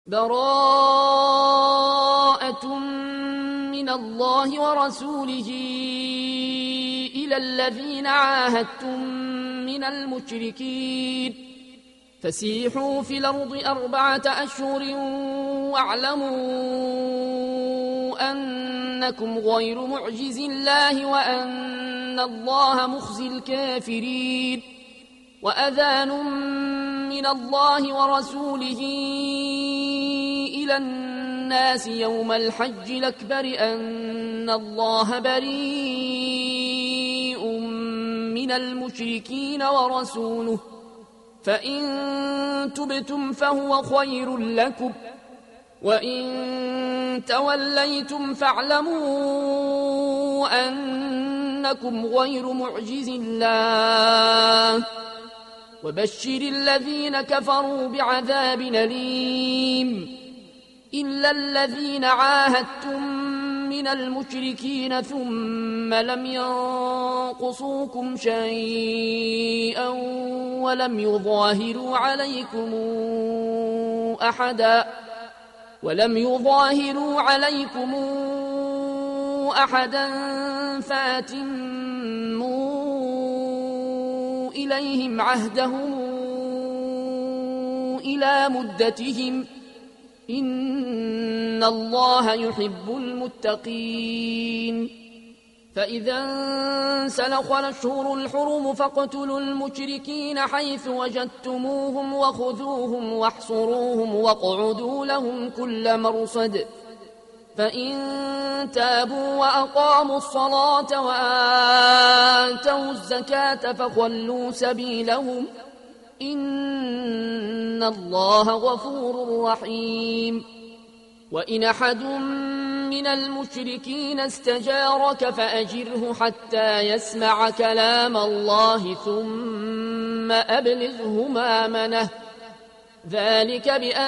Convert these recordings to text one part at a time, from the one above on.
براءة من الله ورسوله إلى الذين عاهدتم من المشركين فسيحوا في الأرض 4 أشهر واعلموا أنكم غير معجز الله وأن الله مخزي الكافرين وأذان من الله ورسوله إلى الناس يوم الحج الأكبر أن الله بريء من المشركين ورسوله فإن تبتم فهو خير لكم وإن توليتم فاعلموا أنكم غير معجز الله وبشر الذين كفروا بعذاب أليم إلا الذين عاهدتم من المشركين ثم لم ينقصوكم شيئا ولم يظاهروا عليكم أحدا فأتموا إليهم عهدهم إلى مدتهم إن الله يحب المتقين فإذا انسلخ الأشهر الحرم فاقتلوا المشركين حيث وجدتموهم وخذوهم واحصروهم واقعدوا لهم كل مرصد فإن تابوا وأقاموا الصلاة وآتوا الزكاة فخلوا سبيلهم إن الله غفور رحيم وإن أحد من المشركين استجارك فأجره حتى يسمع كلام الله ثم أبلغه مأمنه ذلك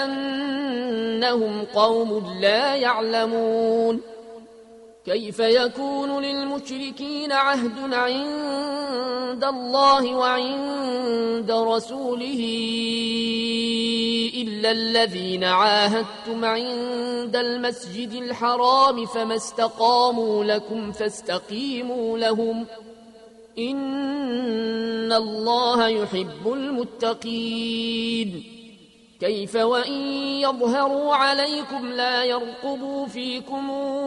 بأنهم قوم لا يعلمون كيف يكون للمشركين عهد عند الله وعند رسوله إلا الذين عاهدتم عند المسجد الحرام فما استقاموا لكم فاستقيموا لهم إن الله يحب المتقين كيف وإن يظهروا عليكم لا يرقبوا فيكم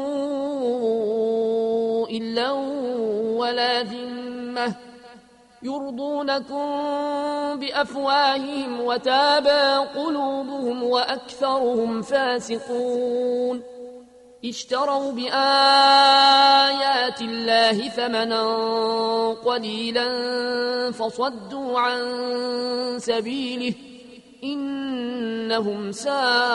إلا ولا ذمة يرضونكم بأفواههم وتابى قلوبهم وأكثرهم فاسقون اشتروا بآيات الله ثمنا قليلا فصدوا عن سبيله إنهم ساء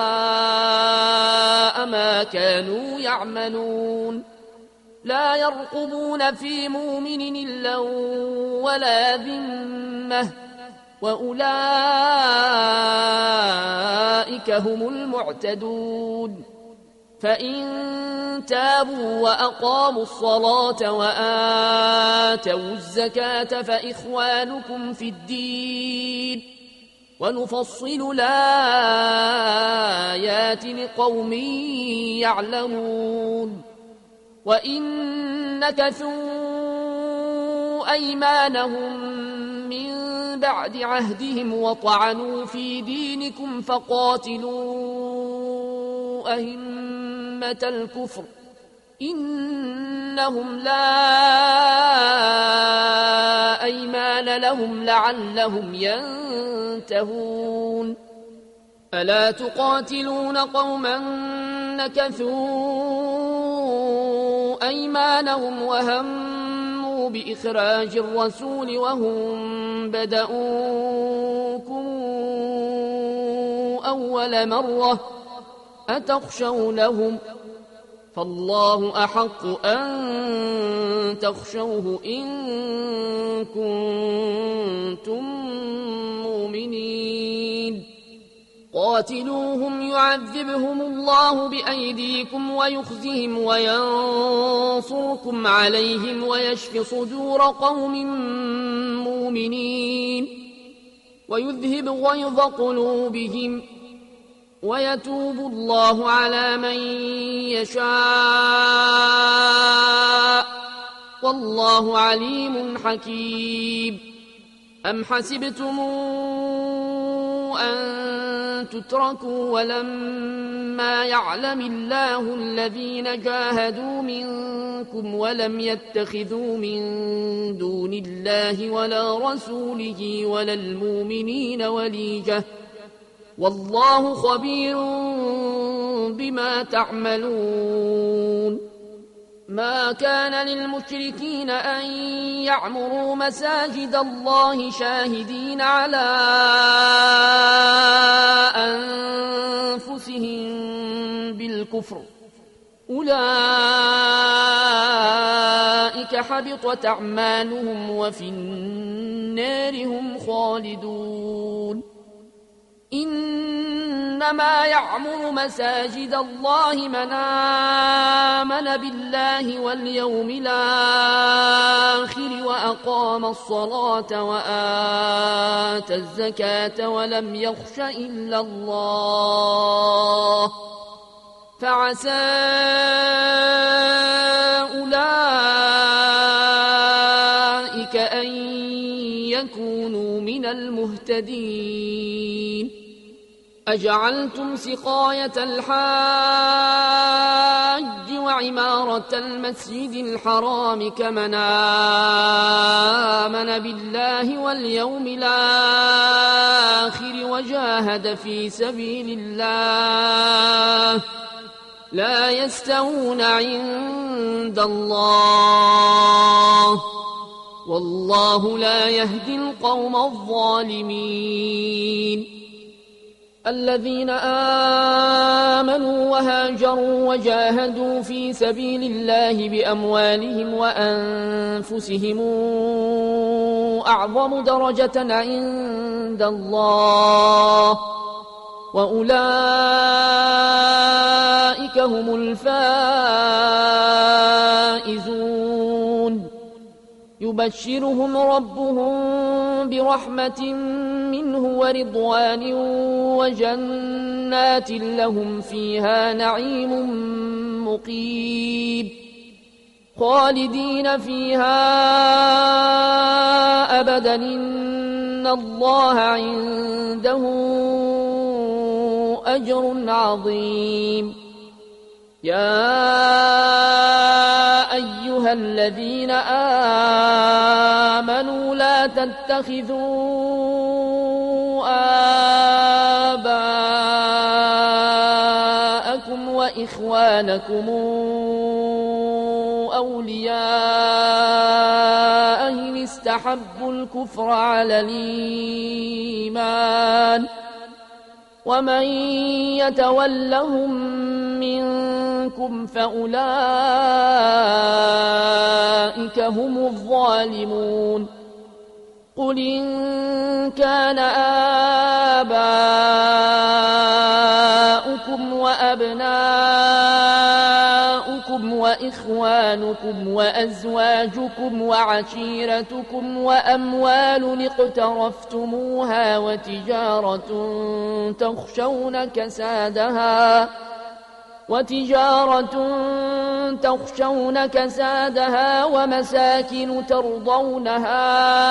ما كانوا يعملون لا يرقبون في مؤمن إلا ولا ذمة وأولئك هم المعتدون فإن تابوا وأقاموا الصلاة وآتوا الزكاة فإخوانكم في الدين ونفصل الآيات لقوم يعلمون وإن نكثوا أيمانهم من بعد عهدهم وطعنوا في دينكم فقاتلوا أئمة الكفر إنهم لا أيمان لهم لعلهم ينتهون ألا تقاتلون قوما نكثوا أيمانهم وهموا بإخراج الرسول وهم بدؤوكم أول مرة أتخشونهم فالله أحق أن تخشوه إن كنتم مؤمنين قاتلوهم يعذبهم الله بأيديكم ويخزهم وينصركم عليهم ويشف صدور قوم مؤمنين ويذهب غيظ قلوبهم ويتوب الله على من يشاء والله عليم حكيم. أم حسبتم أن تتركوا ولما يعلم الله الذين جاهدوا منكم ولم يتخذوا من دون الله ولا رسوله ولا المؤمنين وليجة والله خبير بما تعملون. ما كان للمشركين أن يعمروا مساجد الله شاهدين على أنفسهم بالكفر أولئك حبطت أعمالهم وفي النار هم خالدون. إنما يعمر مساجد الله من آمن بالله واليوم الآخر وأقام الصلاة وآتى الزكاة ولم يخش إلا الله فعسى أولئك أن يكونوا من المهتدين. أجعلتم سقاية الحاج وعمارة المسجد الحرام كمن آمن بالله واليوم الآخر وجاهد في سبيل الله لا يستوون عند الله والله لا يهدي القوم الظالمين. الذين آمنوا وهاجروا وجاهدوا في سبيل الله بأموالهم وأنفسهم أعظم درجة عند الله وأولئك هم الفائزون. يبشرهم ربهم برحمة منه ورضوان وجنات لهم فيها نعيم مقيم خالدين فيها أبدا إن الله عنده أجر عظيم. يا أيها الذين آمنوا لا تتخذوا آباءكم وإخوانكم أولياء إن استحبوا الكفر على الإيمان ومن يتولهم منكم فأولئك هم الظالمون. قل إن كان آباؤكم وأبناؤكم وإخوانكم وأزواجكم وعشيرتكم وأموال اقترفتموها وتجارة تخشون كسادها ومساكن ترضونها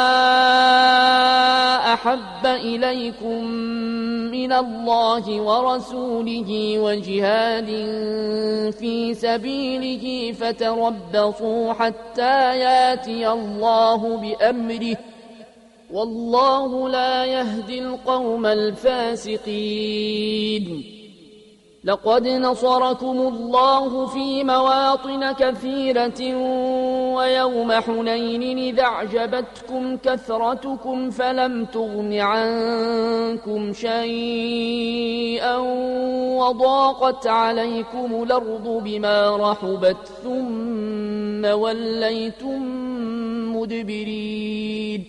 أحب إليكم من الله ورسوله وجهاد في سبيله فتربصوا حتى ياتي الله بأمره والله لا يهدي القوم الفاسقين. لقد نصركم الله في مواطن كثيرة ويوم حنين إذ أعجبتكم كثرتكم فلم تغن عنكم شيئا وضاقت عليكم الأرض بما رحبت ثم وليتم مدبرين.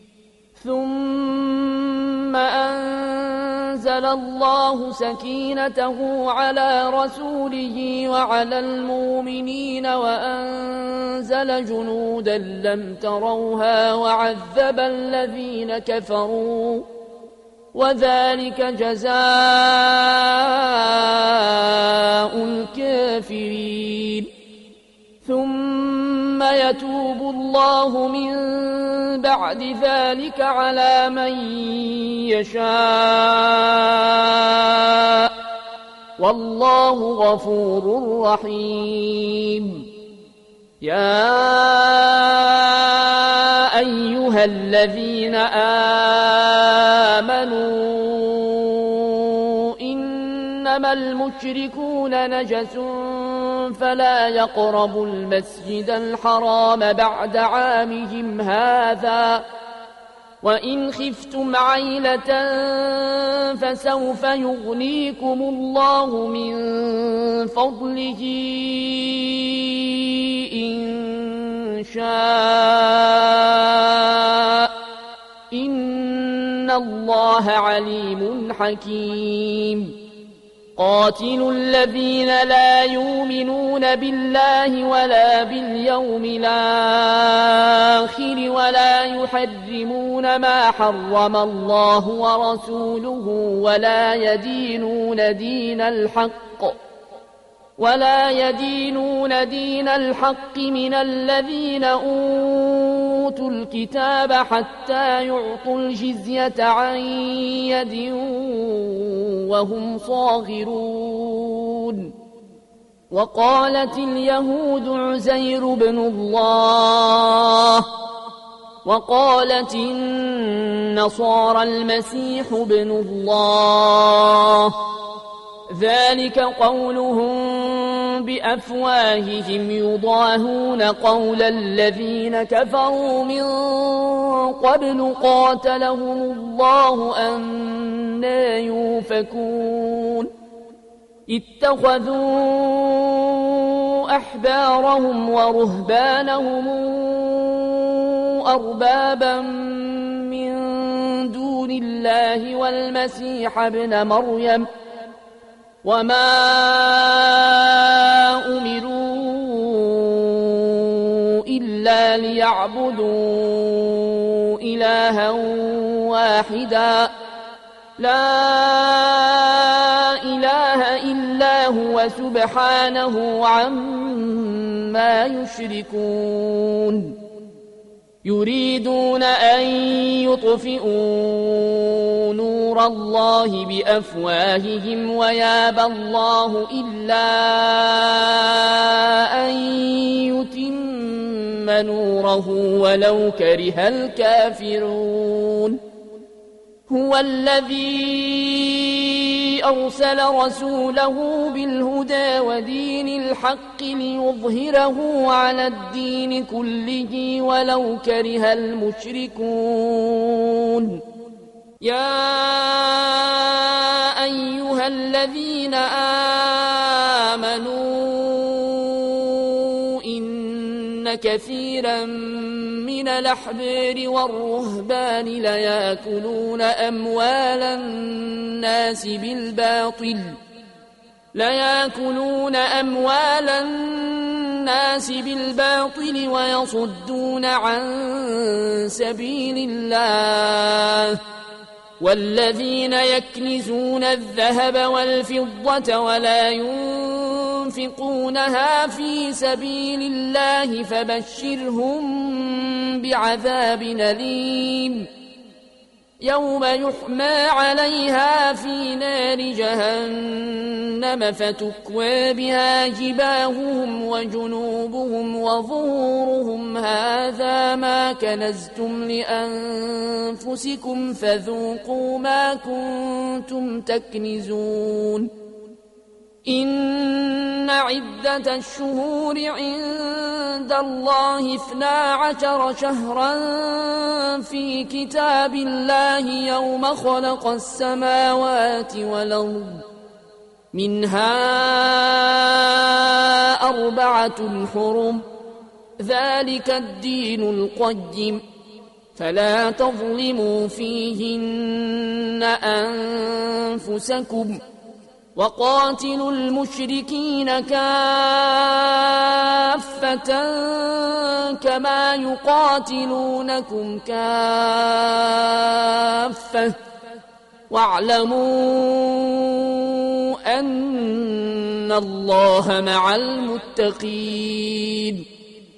ثم أنزل الله سكينته على رسوله وعلى المؤمنين وأنزل جنودا لم تروها وعذب الذين كفروا وذلك جزاء الكافرين. ثم يتوب الله من بعد ذلك على من يشاء والله غفور رحيم. يا أيها الذين آمنوا إنما المشركون نجس فلا يقربوا المسجد الحرام بعد عامهم هذا وإن خفتم عيلة فسوف يغنيكم الله من فضله إن شاء إن الله عليم حكيم. قاتلوا الذين لا يؤمنون بالله ولا باليوم الآخر ولا يحرمون ما حرم الله ورسوله ولا يدينون دين الحق من الذين أوتوا الكتاب حتى يعطوا الجزية عن يد وهم صاغرون. وقالت اليهود عزير بن الله وقالت النصارى المسيح بن الله ذلك قولهم بأفواههم يضاهون قول الذين كفروا من قبل قاتلهم الله أنى يؤفكون. اتخذوا أحبارهم ورهبانهم أربابا من دون الله والمسيح ابن مريم وما أمروا إلا ليعبدوا إلها واحدا لا إله إلا هو سبحانه عما يشركون. يريدون أن يطفئوا نور الله بأفواههم ويابى الله إلا أن يتم نوره ولو كره الكافرون. هو الذي أرسل رسوله بالهدى ودين الحق ليظهره على الدين كله ولو كره المشركون. يا أيها الذين آمنوا إن كثيرا من الأحبار والرهبان ليأكلون أموال الناس بالباطل ويصدون عن سبيل الله. والذين يكنزون الذهب والفضة ولا ينفقونها في سبيل الله فبشرهم بعذاب أليم يوم يحمى عليها في نار جهنم فتكوى بها جباههم وجنوبهم وظهورهم هذا ما كنزتم لأنفسكم فذوقوا ما كنتم تكنزون. إن عدة الشهور عند الله 12 شهرا في كتاب الله يوم خلق السماوات والأرض منها 4 حرم ذلك الدين القيم فلا تظلموا فيهن أنفسكم وقاتلوا المشركين كافة كما يقاتلونكم كافة واعلموا أن الله مع المتقين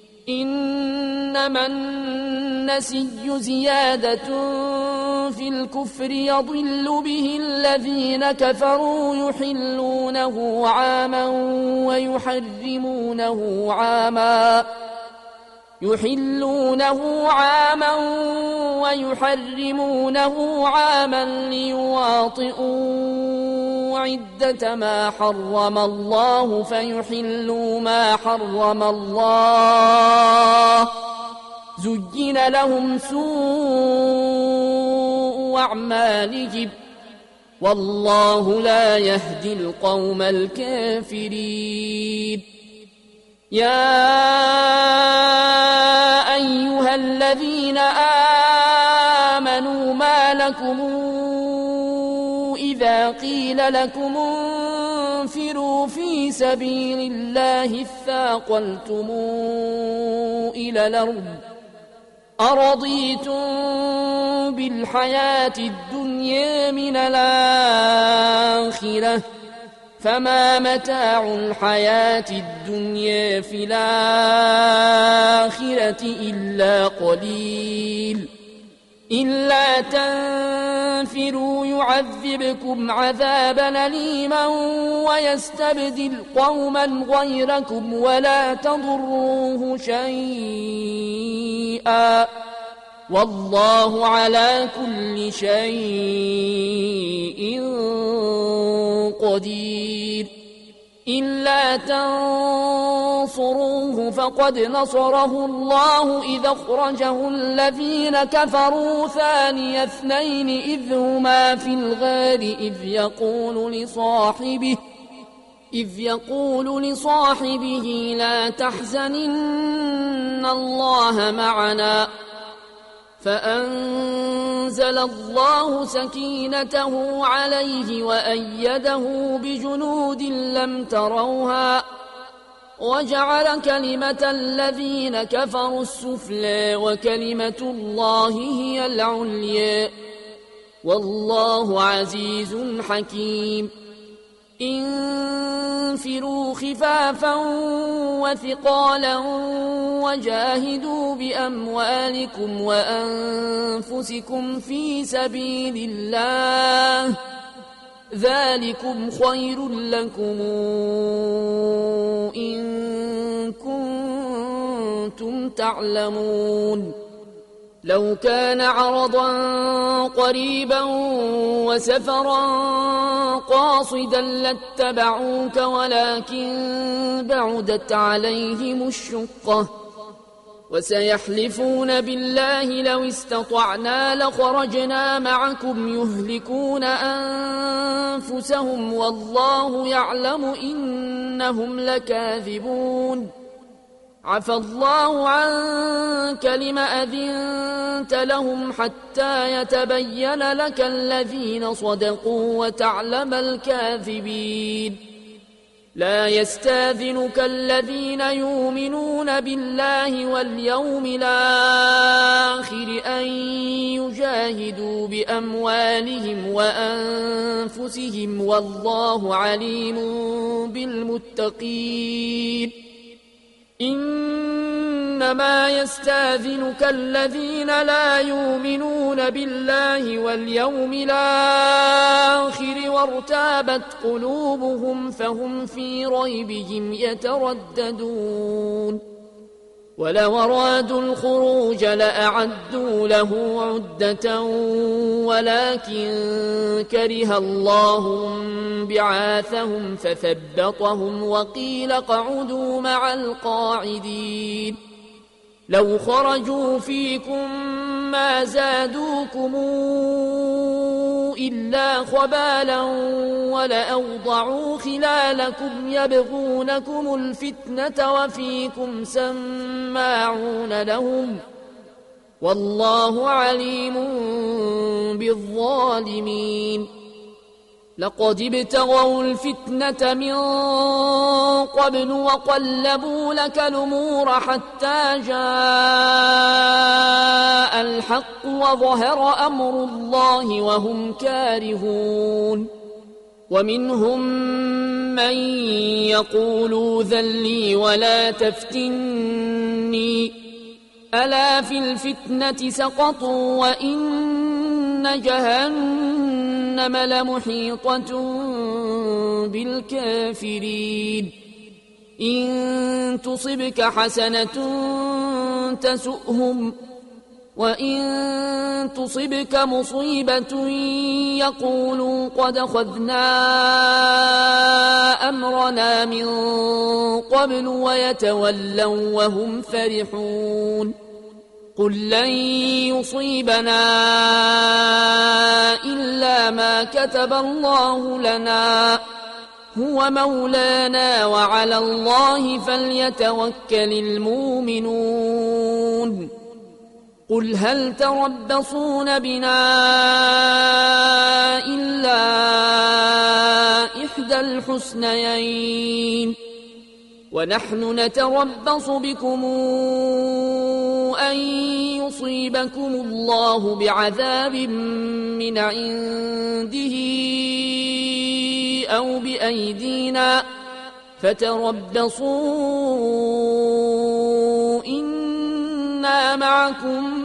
إنما النسي زيادة في الكفر يضل به الذين كفروا يحلونه عاما ويحرمونه عاما ليواطئوا عدة ما حرم الله فيحلوا ما حرم الله زين لهم سوء أعمالهم والله لا يهدي القوم الكافرين يا أيها الذين آمنوا ما لكم إذا قيل لكم انفروا في سبيل الله اثاقلتم إلى الأرض أرضيتم بالحياة الدنيا من الآخرة فما متاع الحياة الدنيا في الآخرة إلا قليل إلا تنفروا يعذبكم عذابا أليما ويستبدل قوما غيركم ولا تضروه شيئا والله على كل شيء قدير إلا تنصروه فقد نصره الله إذ أخرجه الذين كفروا ثاني اثنين إذ هما في الغار إذ يقول لصاحبه لا تحزن إن الله معنا فأنزل الله سكينته عليه وأيده بجنود لم تروها وجعل كلمة الذين كفروا السفلى وكلمة الله هي العليا والله عزيز حكيم انفروا خفافا وثقالا وجاهدوا بأموالكم وأنفسكم في سبيل الله ذلكم خير لكم إن كنتم تعلمون لو كان عرضا قريبا وسفرا قاصدا لاتبعوك ولكن بعدت عليهم الشقة وسيحلفون بالله لو استطعنا لخرجنا معكم يهلكون أنفسهم والله يعلم إنهم لكاذبون عفى الله عنك لم أذنت لهم حتى يتبين لك الذين صدقوا وتعلم الكاذبين لا يستاذنك الذين يؤمنون بالله واليوم الآخر أن يجاهدوا بأموالهم وأنفسهم والله عليم بالمتقين إنما يستاذنك الذين لا يؤمنون بالله واليوم الآخر وارتابت قلوبهم فهم في ريبهم يترددون ولو أرادوا الخروج لأعدوا له عدة ولكن كره الله بعاثهم فثبطهم وقيل اقعدوا مع القاعدين لو خرجوا فيكم ما زادوكم إلا خبالا ولأوضعوا خلالكم يبغونكم الفتنة وفيكم سماعون لهم والله عليم بالظالمين لقد ابتغوا الفتنة من قبل وقلبوا لك الأمور حتى جاء الحق وظهر أمر الله وهم كارهون ومنهم من يقول ائذن لي ولا تفتني ألا في الفتنة سقطوا وإن جهنم لمحيطة بالكافرين إن تصبك حسنة تسؤهم وإن تصبك مصيبة يقولوا قد أخذنا أمرنا من قبل ويتولوا وهم فرحون قل لن يصيبنا إلا ما كتب الله لنا هو مولانا وعلى الله فليتوكل المؤمنون قل هل تربصون بنا إلا إحدى الحسنيين ونحن نتربص بكم أن يصيبكم الله بعذاب من عنده أو بأيدينا فتربصوا إنا معكم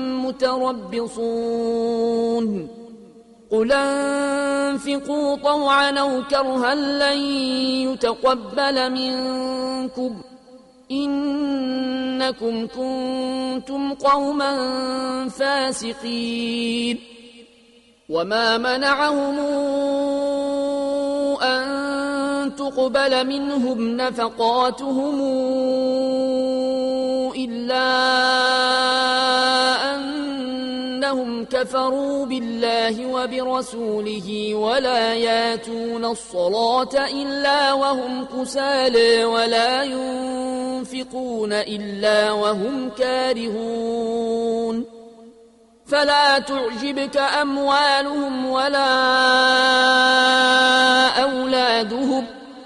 متربصون قل انفقوا طوعا أو كرها لن يتقبل منكم إنكم كنتم قوما فاسقين وما منعهم أن تقبل منهم نفقاتهم إلا أنهم كفروا بالله وبرسوله ولا ياتون الصلاة إلا وهم كسالى ولا ينفقون إلا وهم كارهون فلا تعجبك أموالهم ولا أولادهم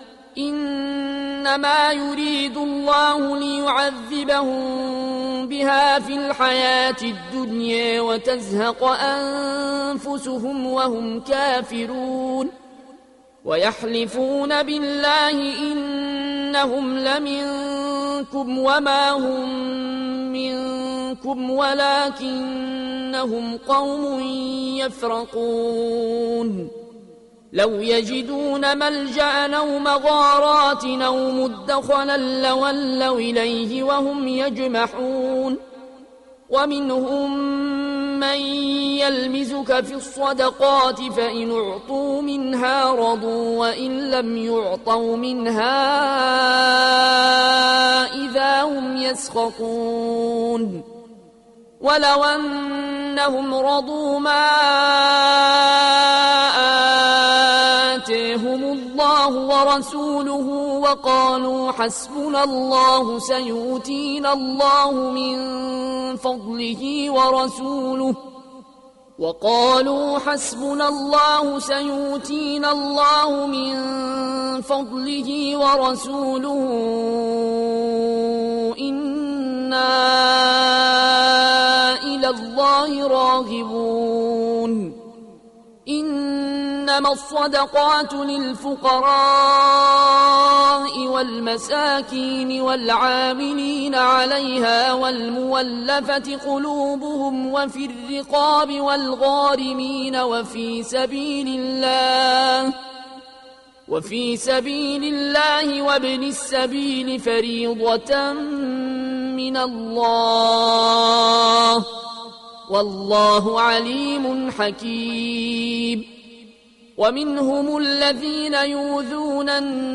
إنما يريد الله ليعذبهم بها في الحياة الدنيا وتزهق أنفسهم وهم كافرون ويحلفون بالله إنهم لمنكم وما هم منكم ولكنهم قوم يفرقون لو يجدون ملجأ أو مغارات أو مدخلا لولوا إليه وهم يجمحون ومنهم من يلمزك في الصدقات فإن أعطوا منها رضوا وإن لم يعطوا منها إذا هم يسخطون ولو أنهم رضوا ما آتاهم الله ورسوله وقالوا حسبنا الله سيؤتينا الله من فضله ورسوله وقالوا حسبنا الله سيؤتينا الله من فضله ورسوله إنا إلى الله راغبون إنما الصدقات للفقراء والمساكين والعاملين عليها والمولفة قلوبهم وفي الرقاب والغارمين وفي سبيل الله وابن السبيل فريضة من الله والله عليم حكيم ومنهم الذين يؤذون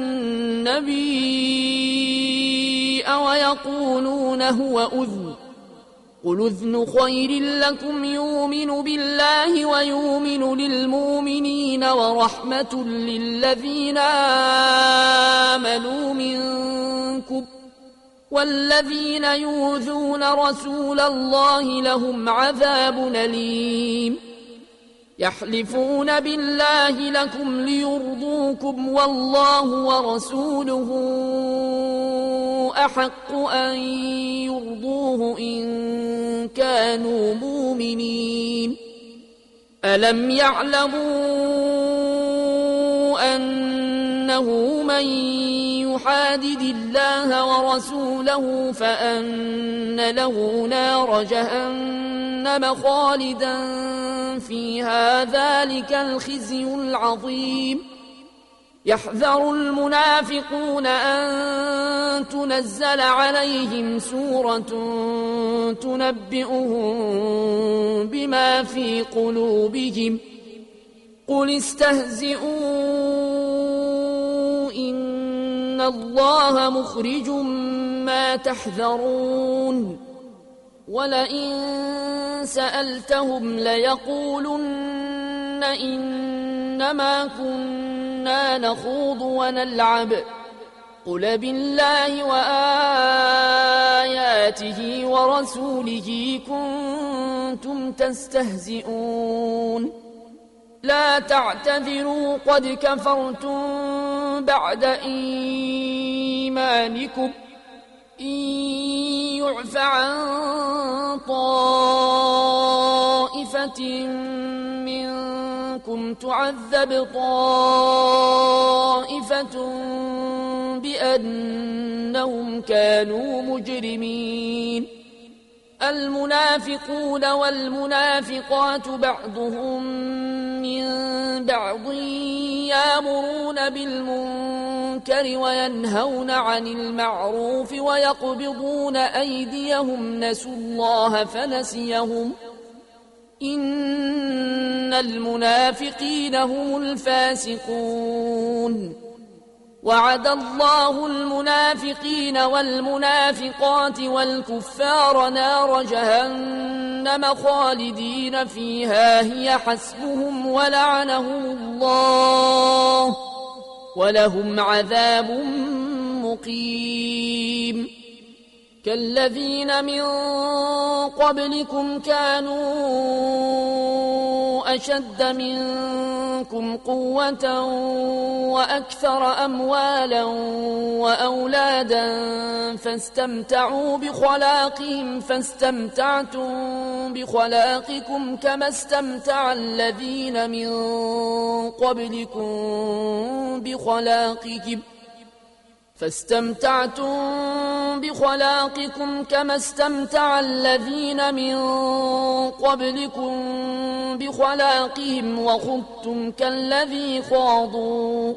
النبي ويقولون هو أذن قل أذن خير لكم يؤمن بالله ويؤمن للمؤمنين ورحمة للذين آمنوا منكم والذين يؤذون رسول الله لهم عذاب أليم يحلفون بالله لكم ليرضوكم والله ورسوله أحق أن يرضوه إن كانوا مؤمنين ألم يعلموا أنه من يحادد الله ورسوله فأن له نار جهنم خالدا فيها ذلك الخزي العظيم يحذر المنافقون أن تنزل عليهم سورة تنبئهم بما في قلوبهم قل استهزئوا إن الله مخرج ما تحذرون ولئن سألتهم ليقولن إنما كنا نخوض ونلعب قل بالله وآياته ورسوله كنتم تستهزئون لا تعتذروا قد كفرتم بعد إيمانكم إن يعف عن طائفة منكم تعذب طائفة بأنهم كانوا مجرمين المنافقون والمنافقات بعضهم من بعض يأمرون بالمنكر وينهون عن المعروف ويقبضون أيديهم نسوا الله فنسيهم إن المنافقين هم الفاسقون وعد الله المنافقين والمنافقات والكفار نار جهنم خالدين فيها هي حسبهم ولعنهم الله ولهم عذاب مقيم كالذين من قبلكم كانوا أشد منكم قوة وأكثر أموالا وأولادا فاستمتعوا بخلاقهم فاستمتعتم بخلاقكم كما استمتع الذين من قبلكم بخلاقهم فاستمتعتم بخلاقكم كما استمتع الذين من قبلكم بخلاقهم وخضتم كالذي خاضوا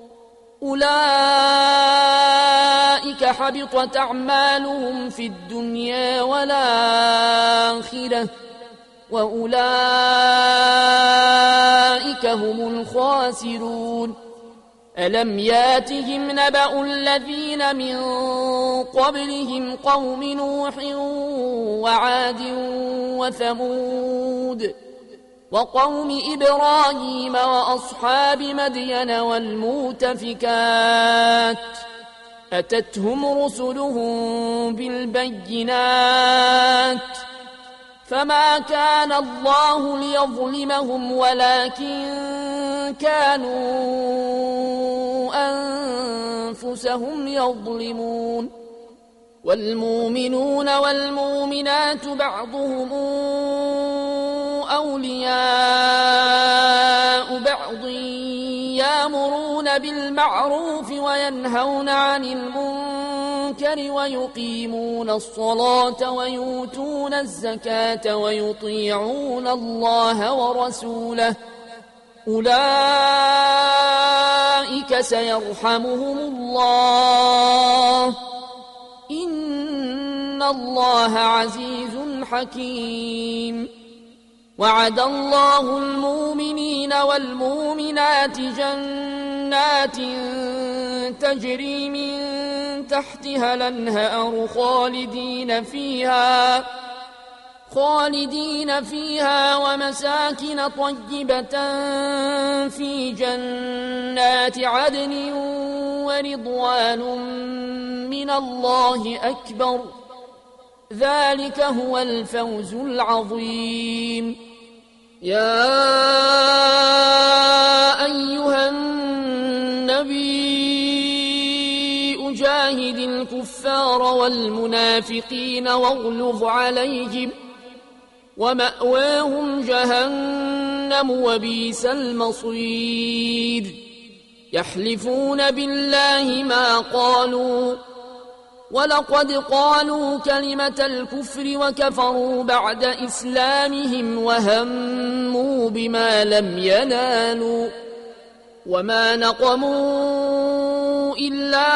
أولئك حبطت أعمالهم في الدنيا والآخرة وأولئك هم الخاسرون ألم ياتهم نبأ الذين من قبلهم قوم نوح وعاد وثمود وقوم إبراهيم وأصحاب مدين والمؤتفكات أتتهم رسلهم بالبينات فما كان الله ليظلمهم ولكن كانوا أنفسهم يظلمون والمؤمنون والمؤمنات بعضهم أولياء بعض يأمرون بالمعروف وينهون عن المنكر ويقيمون الصلاة ويؤتون الزكاة ويطيعون الله ورسوله أولئك سيرحمهم الله إن الله عزيز حكيم وعد الله المؤمنين والمؤمنات جنات تجري من تحتها الأنهار خالدين فيها ومساكن طيبة في جنات عدن ورضوان من الله أكبر ذلك هو الفوز العظيم يا أيها النبي أجاهد الكفار والمنافقين واغلظ عليهم ومأواهم جهنم وبئس المصير يحلفون بالله ما قالوا ولقد قالوا كلمة الكفر وكفروا بعد إسلامهم وهموا بما لم ينالوا وما نقموا إلا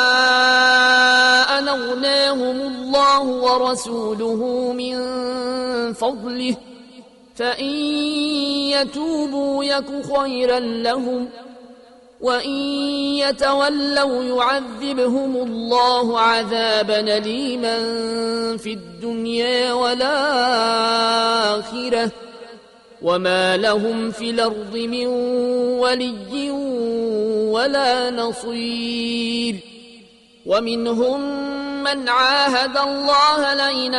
أن أغناهم الله ورسوله من فضله فإن يتوبوا يك خيرا لهم وإن يتولوا يعذبهم الله عذابا أليما في الدنيا والآخرة وما لهم في الأرض من ولي ولا نصير ومنهم من عاهد الله لئن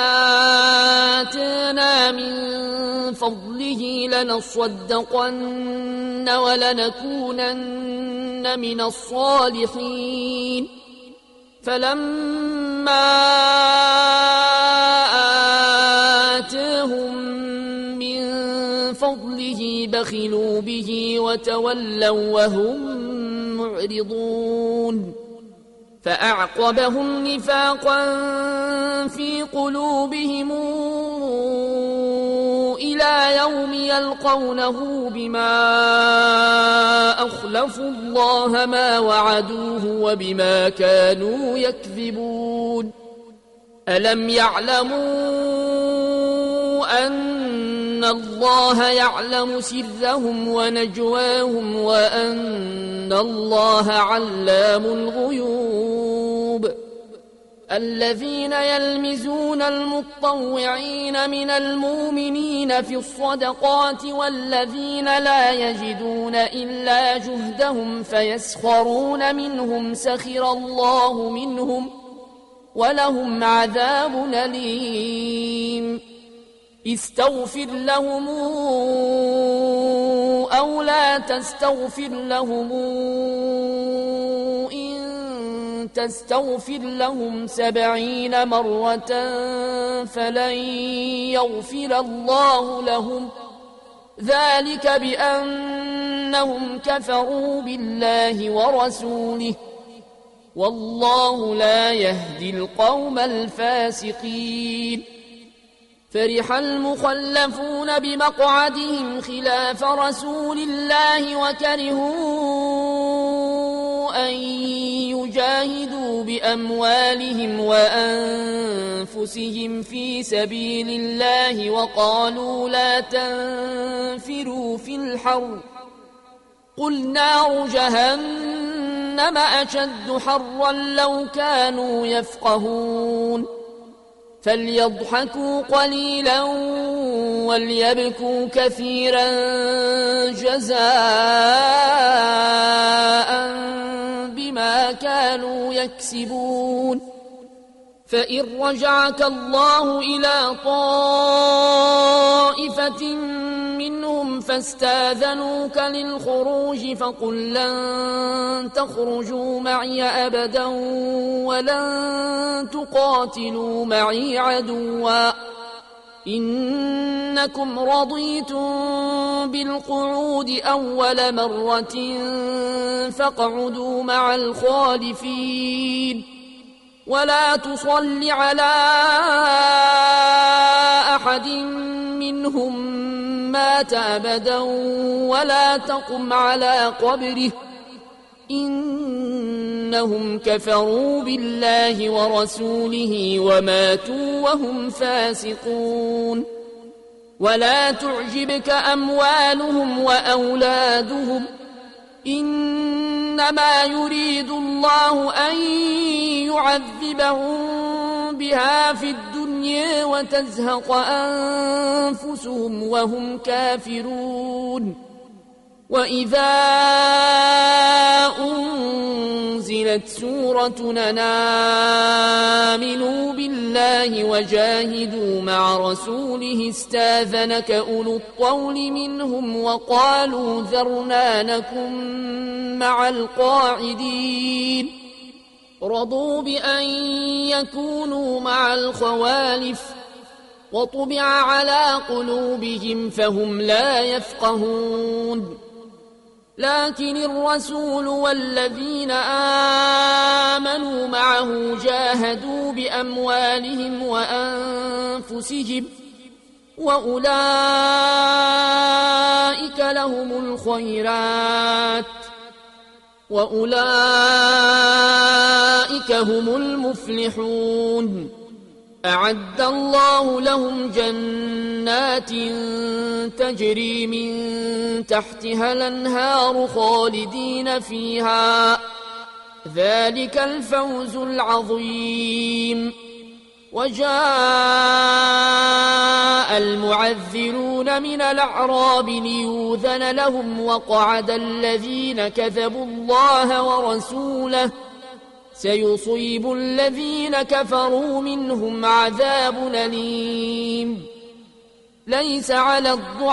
آتانا من فضله لنصدقن ولنكونن من الصالحين فلما آتاهم من فضله بخلوا به وتولوا وهم معرضون فأعقبهم نفاقا في قلوبهم إلى يوم يلقونه بما أخلفوا الله ما وعدوه وبما كانوا يكذبون ألم يعلموا أن الله يعلم سرهم ونجواهم وأن الله علام الغيوب الذين يلمزون المطوعين من المؤمنين في الصدقات والذين لا يجدون إلا جهدهم فيسخرون منهم سخر الله منهم ولهم عذاب أليم استغفر لهم أو لا تستغفر لهم إن تستغفر لهم 70 مرة فلن يغفر الله لهم ذلك بأنهم كفروا بالله ورسوله والله لا يهدي القوم الفاسقين فرح المخلفون بمقعدهم خلاف رسول الله وكرهوا أن يجاهدوا بأموالهم وأنفسهم في سبيل الله وقالوا لا تنفروا في الحر قل نار جهنم أشد حرا لو كانوا يفقهون فليضحكوا قليلا وليبكوا كثيرا جزاء بما كانوا يكسبون فإن رجعك الله إلى طائفة منهم فاستاذنوك للخروج فقل لن تخرجوا معي أبدا ولن تقاتلوا معي عدوا إنكم رضيتم بالقعود أول مرة فاقعدوا مع الخالفين ولا تصل على أحد منهم مات أبدا ولا تقم على قبره إنهم كفروا بالله ورسوله وماتوا وهم فاسقون ولا تعجبك أموالهم وأولادهم إنما يريد الله أن يعذبهم بها في الدنيا وتزهق أنفسهم وهم كافرون وإذا أنزلت سورة أن آمنوا بالله وجاهدوا مع رسوله استاذنك أولو الطول منهم وقالوا ذرنا نكن مع القاعدين رضوا بأن يكونوا مع الخوالف وطبع على قلوبهم فهم لا يفقهون لكن الرسول والذين آمنوا معه جاهدوا بأموالهم وأنفسهم وأولئك لهم الخيرات وأولئك هم المفلحون أعد الله لهم جنات تجري من تحتها الأنهار خالدين فيها ذلك الفوز العظيم وجاء المعذرون من الأعراب ليؤذن لهم وقعد الذين كذبوا الله ورسوله سيصيب الذين كفروا منهم عذاب أليم ليس على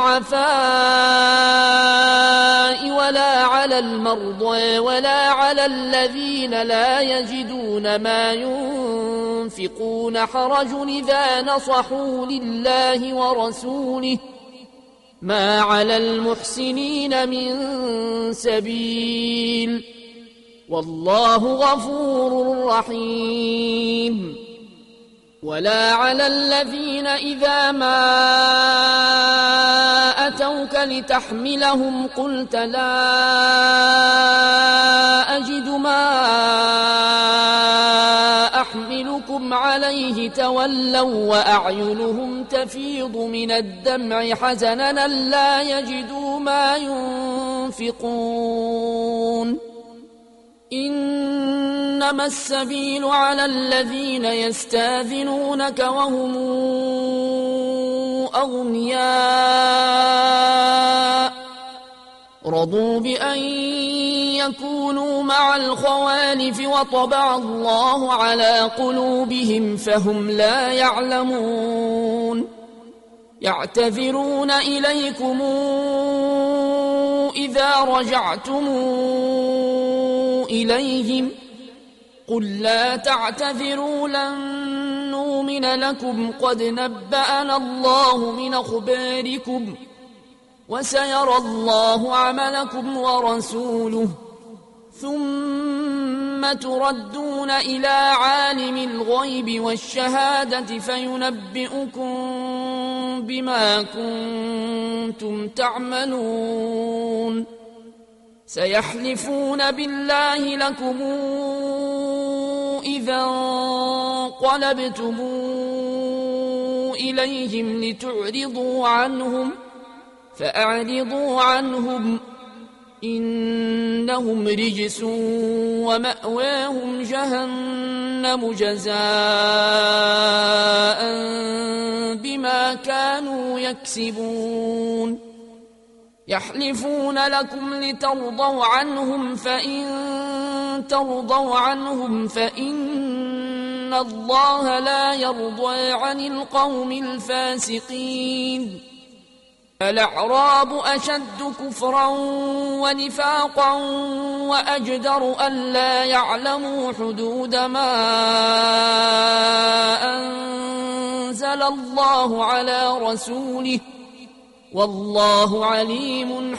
الضعفاء ولا على المرضى ولا على الذين لا يجدون ما ينفقون حرج إذا نصحوا لله ورسوله ما على المحسنين من سبيل والله غفور رحيم ولا على الذين إذا ما أتوك لتحملهم قلت لا أجد ما أحملكم عليه تولوا وأعينهم تفيض من الدمع حزنا لا يجدوا ما ينفقون إنما السبيل على الذين يستاذنونك وهم أغنياء رضوا بأن يكونوا مع الخوالف وطبع الله على قلوبهم فهم لا يعلمون يعتذرون إليكم إذا رجعتم إليهم قل لا تعتذروا لن نؤمن لكم قد نبأنا الله من أخباركم وسيرى الله عملكم ورسوله ثم تردون إلى عالم الغيب والشهادة فينبئكم بما كنتم تعملون سيحلفون بالله لكم إذا انقلبتم إليهم لتعرضوا عنهم فأعرضوا عنهم إنهم رجس ومأواهم جهنم جزاء بما كانوا يكسبون يحلفون لكم لترضوا عنهم فإن ترضوا عنهم فإن الله لا يرضى عن القوم الفاسقين الأعراب أشد كفرا ونفاقا وأجدر ألا يعلموا حدود ما أنزل الله على رسوله والله عليم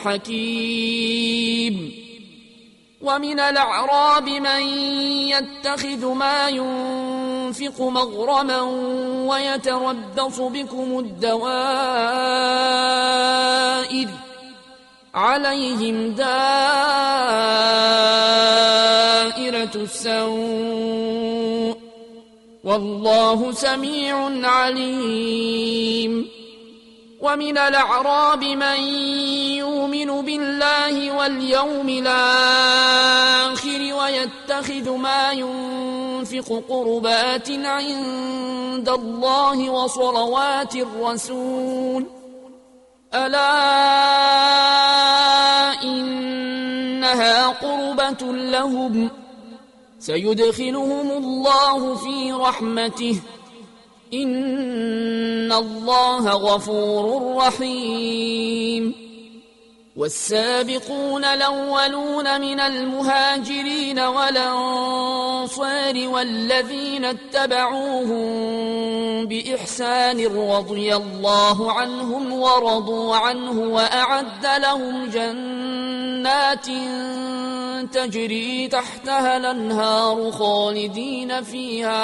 حكيم ومن الأعراب من يتخذ ما ينفق مغرما ويتربص بكم الدوائر عليهم دائرة السوء والله سميع عليم ومن الأعراب من يؤمن بالله واليوم الآخر ويتخذ ما ينفق قربات عند الله وصلوات الرسول ألا إنها قربة لهم سيدخلهم الله في رحمته إن الله غفور رحيم والسابقون الأولون من المهاجرين والأنصار والذين اتبعوهم بإحسان رضي الله عنهم ورضوا عنه وأعد لهم جنات تجري تحتها الأنهار خالدين فيها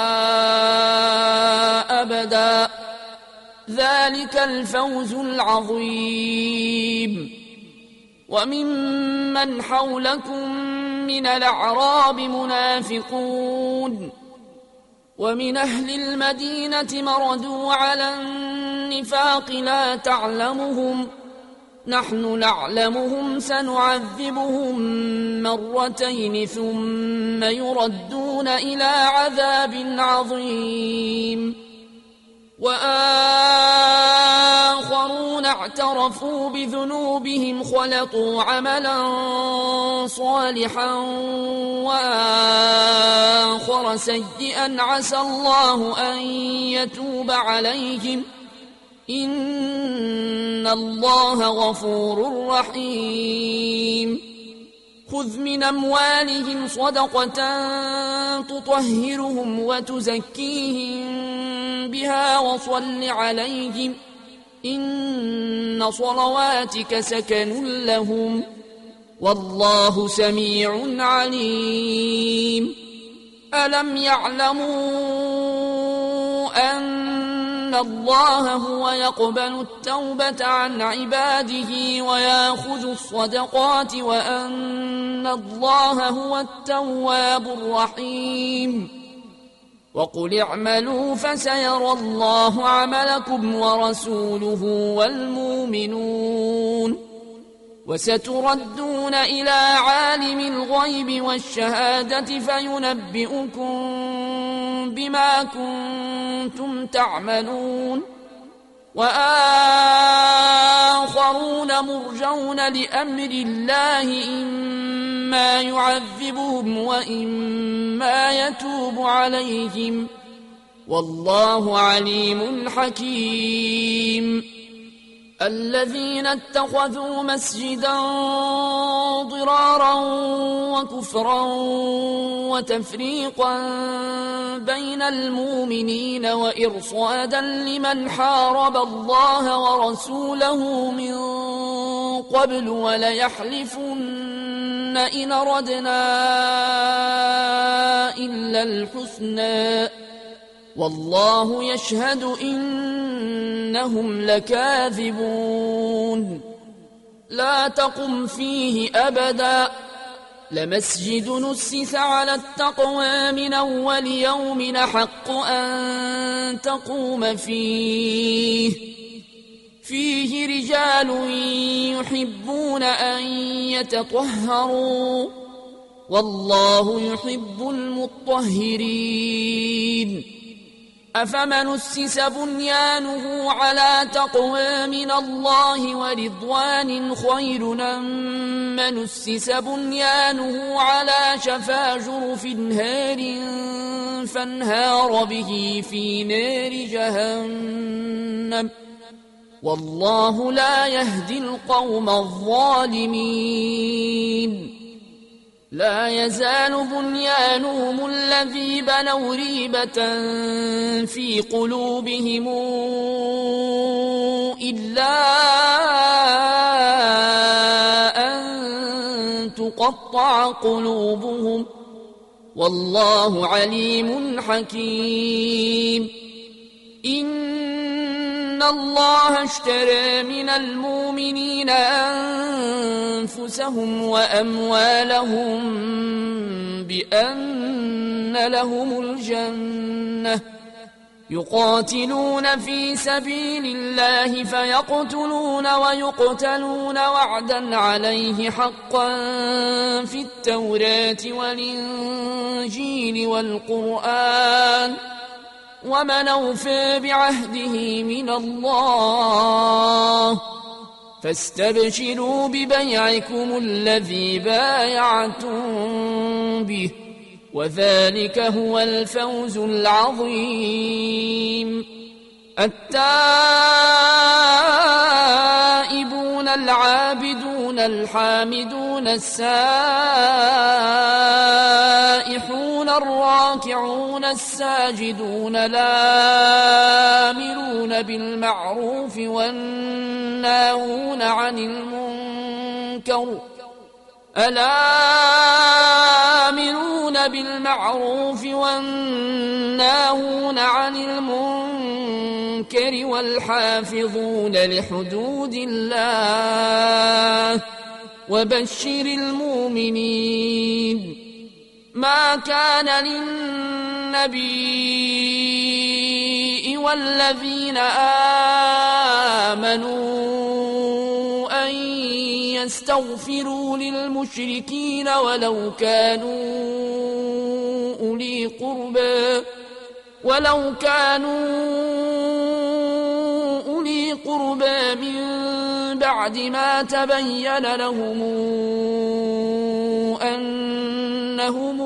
أبدا ذلك الفوز العظيم وممن حولكم من الأعراب منافقون ومن أهل المدينة مردوا على النفاق لا تعلمهم نحن نعلمهم سنعذبهم مرتين ثم يردون إلى عذاب عظيم وآخرون اعترفوا بذنوبهم خلطوا عملا صالحا وآخر سيئا عسى الله أن يتوب عليهم إن الله غفور رحيم خذ من أموالهم صدقة تطهرهم وتزكيهم بها وصل عليهم إن صلواتك سكن لهم والله سميع عليم ألم يعلموا أن الله هو يقبل التوبة عن عباده ويأخذ الصدقات وأن الله هو التواب الرحيم وقل اعملوا فسيرى الله عملكم ورسوله والمؤمنون وستردون إلى عالم الغيب والشهادة فينبئكم بما كنتم تعملون وآخرون مرجون لأمر الله إما يعذبهم وإما يتوب عليهم والله عليم حكيم الذين اتخذوا مسجدا ضرارا وكفرا وتفريقا بين المؤمنين وإرصادا لمن حارب الله ورسوله من قبل وليحلفن إن أردنا إلا الحسنى والله يشهد إنهم لكاذبون لا تقم فيه أبدا لمسجد نسس على التقوى من أول يوم حق أن تقوم فيه رجال يحبون أن يتطهروا والله يحب المطهرين أفمن أسس بنيانه على تقوى من الله ورضوان خير أم من أسس بنيانه على شفا جرف هار فانهار به في نار جهنم والله لا يهدي القوم الظالمين لا يزال بنيانهم الذي بنوا ريبة في قلوبهم إلا أن تقطع قلوبهم والله عليم حكيم إن الله اشترى من المؤمنين أنفسهم وأموالهم بأن لهم الجنة يقاتلون في سبيل الله فيقتلون ويقتلون وعدا عليه حقا في التوراة والإنجيل والقرآن ومن أوفى بعهده من الله فاستبشروا ببيعكم الذي بايعتم به وذلك هو الفوز العظيم. التائبون العابدون الحامدون السائحون الراكعون الساجدون الآمرون بالمعروف والناهون عن المنكر الآمرون بالمعروف والناهون عن المنكر والحافظون لحدود الله وبشر المؤمنين. ما كان للنبي والذين آمنوا أن يستغفروا للمشركين ولو كانوا أولي قربى من بعد ما تبين لهم أنهم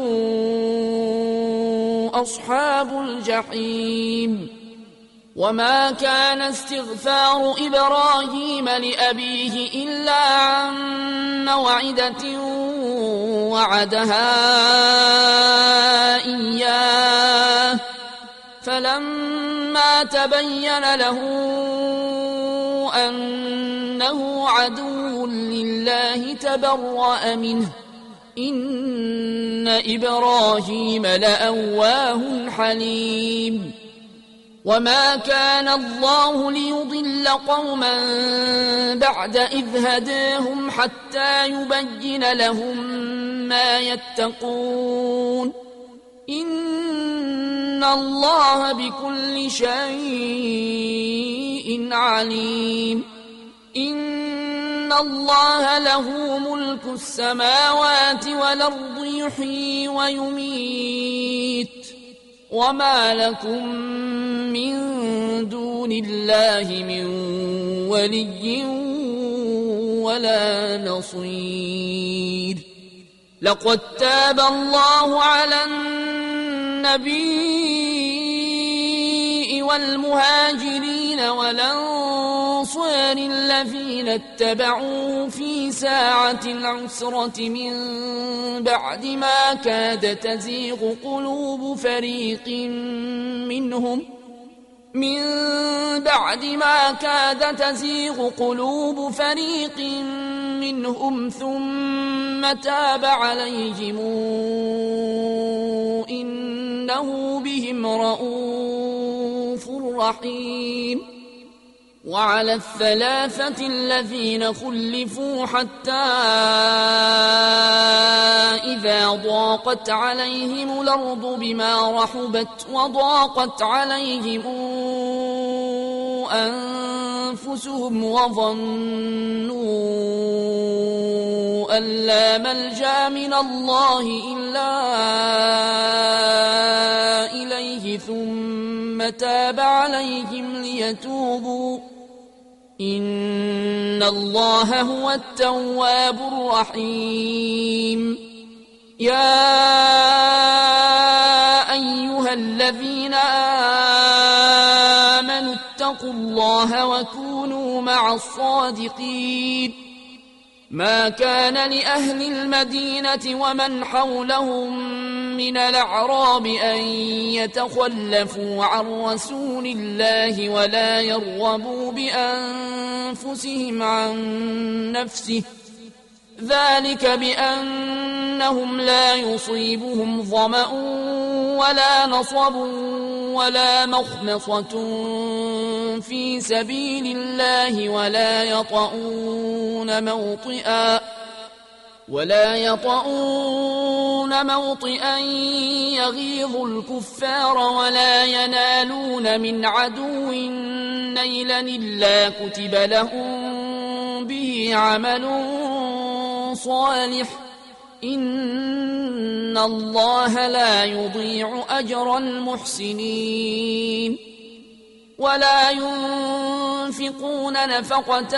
أصحاب الجحيم. وما كان استغفار إبراهيم لأبيه إلا عن موعدة وعدها إياه فلما تبين له أنه عدو لله تبرأ منه إن إبراهيم لأواه حليم. وما كان الله ليضل قوما بعد إذ هداهم حتى يبين لهم ما يتقون إن الله بكل شيء عليم. إن الله له ملك السماوات والأرض يحيي ويميت وما لكم من دون الله من ولي ولا نصير. لقد تاب الله على النبي والمهاجرين والأنصار الذين اتبعوا في ساعة العسرة من بعد ما كاد تزيغ قلوب فريق منهم ثم تاب عليهم إنه بهم رءوف رحيم. وعلى الثلاثة الذين خلفوا حتى إذا ضاقت عليهم الأرض بما رحبت وضاقت عليهم أنفسهم وظنوا أن لا ملجأ من الله إلا إليه ثم تاب عليهم ليتوبوا إن الله هو التواب الرحيم. يا أيها الذين آمنوا اتقوا الله وكونوا مع الصادقين. ما كان لأهل المدينة ومن حولهم من الأعراب أن يتخلفوا عن رسول الله ولا يرغبوا بأنفسهم عن نفسه ذلك بأنهم لا يصيبهم ظمأ ولا نصب ولا مخمصة في سبيل الله ولا يطؤون موطئا يغيظ الكفار ولا ينالون من عدو نيلا إلا كتب لهم به عمل صالح إن الله لا يضيع أجر المحسنين. ولا ينفقون نفقة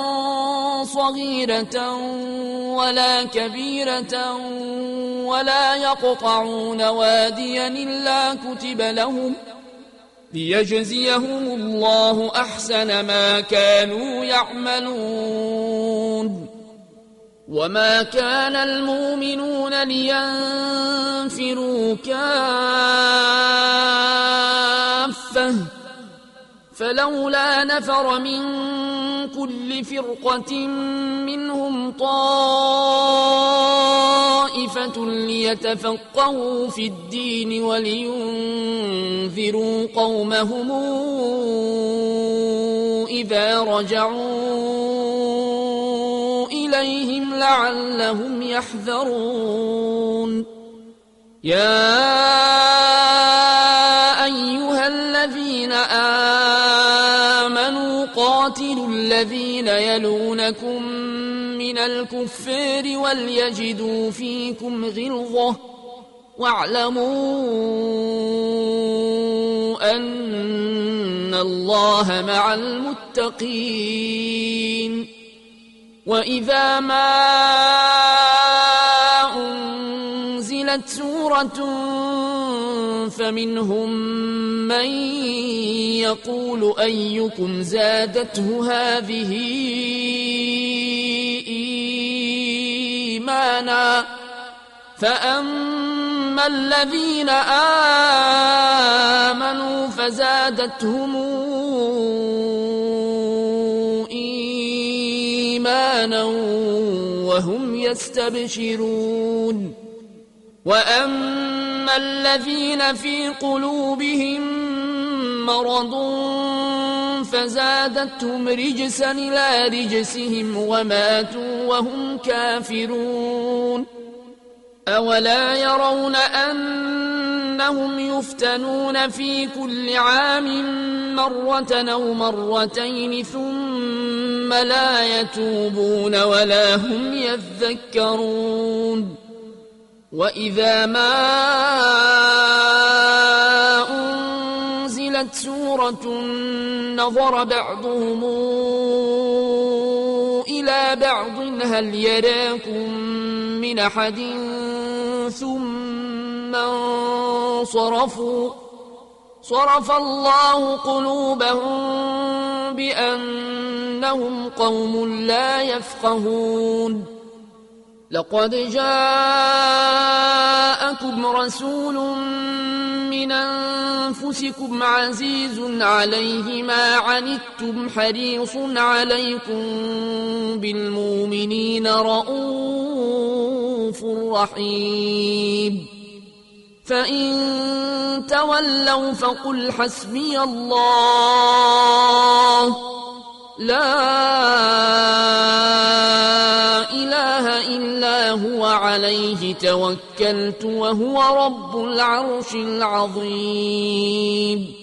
صغيرة ولا كبيرة ولا يقطعون واديا إلا كتب لهم ليجزيهم الله أحسن ما كانوا يعملون. وما كان المؤمنون لينفروا كافة فلولا نفر من كل فرقة منهم طائفة ليتفقهوا في الدين ولينذروا قومهم إذا رجعوا إليهم لعلهم يحذرون. يا أيها الذين آمنوا قاتلوا الذين يلونكم من الكفار وليجدوا فيكم غلظة واعلموا أن الله مع المتقين. وإذا ما أنزلت سورة فمنهم من يقول أيكم زادته هذه إيمانا فأما الذين آمنوا فزادتهم إيمانا وهم يستبشرون. وأما الذين في قلوبهم مرض فزادتهم رجسا إلى رجسهم وماتوا وهم كافرون. أولا يرون أنهم يفتنون في كل عام مرة أو مرتين ثم لا يتوبون ولا هم يذكرون. وإذا ما أنزلت سورة نظر بعضهم إلى بعض هل يراكم من أحد ثم انصرفوا صرف الله قلوبهم بأنهم قوم لا يفقهون. لقد جاءكم رسول من أنفسكم عزيز عليه ما عنتم حريص عليكم بالمؤمنين رؤوف رحيم. فإن تولوا فقل حسبي الله لا إله إلا هو عليه توكلت وهو رب العرش العظيم.